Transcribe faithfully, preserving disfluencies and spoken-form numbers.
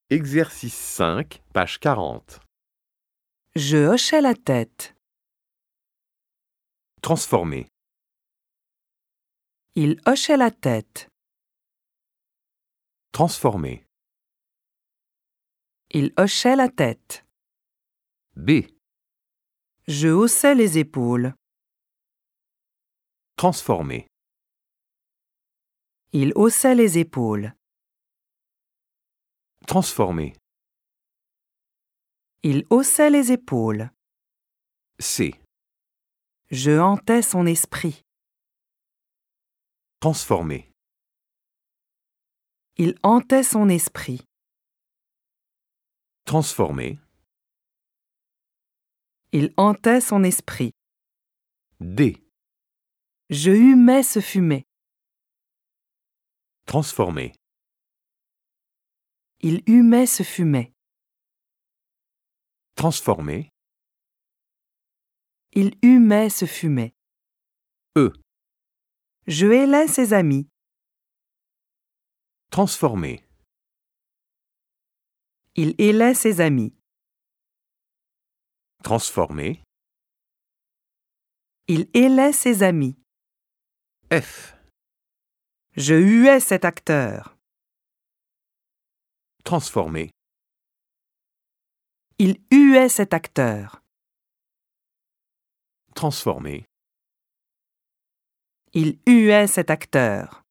Exercice cinq, page quarante. Je hochais la tête. Transformer. Il hochait la tête. Transformer. Il hochait la tête. B. Je haussais les épaules. Transformer. Il haussait les épaules. Transformer. Il haussait les épaules. C. Je hantais son esprit. Transformer. Il hantait son esprit. Transformer. Il hantait son esprit. D. Je humais ce fumet. Transformer. Il humait ce fumet. Transformer. Il humait ce fumet. E. Je hélais ses amis. Transformer. Il hélait ses amis. Transformer. Il hélait ses amis. F. Je huais cet acteur. Transformer. Il huait cet acteur. Transformer. Il huait cet acteur.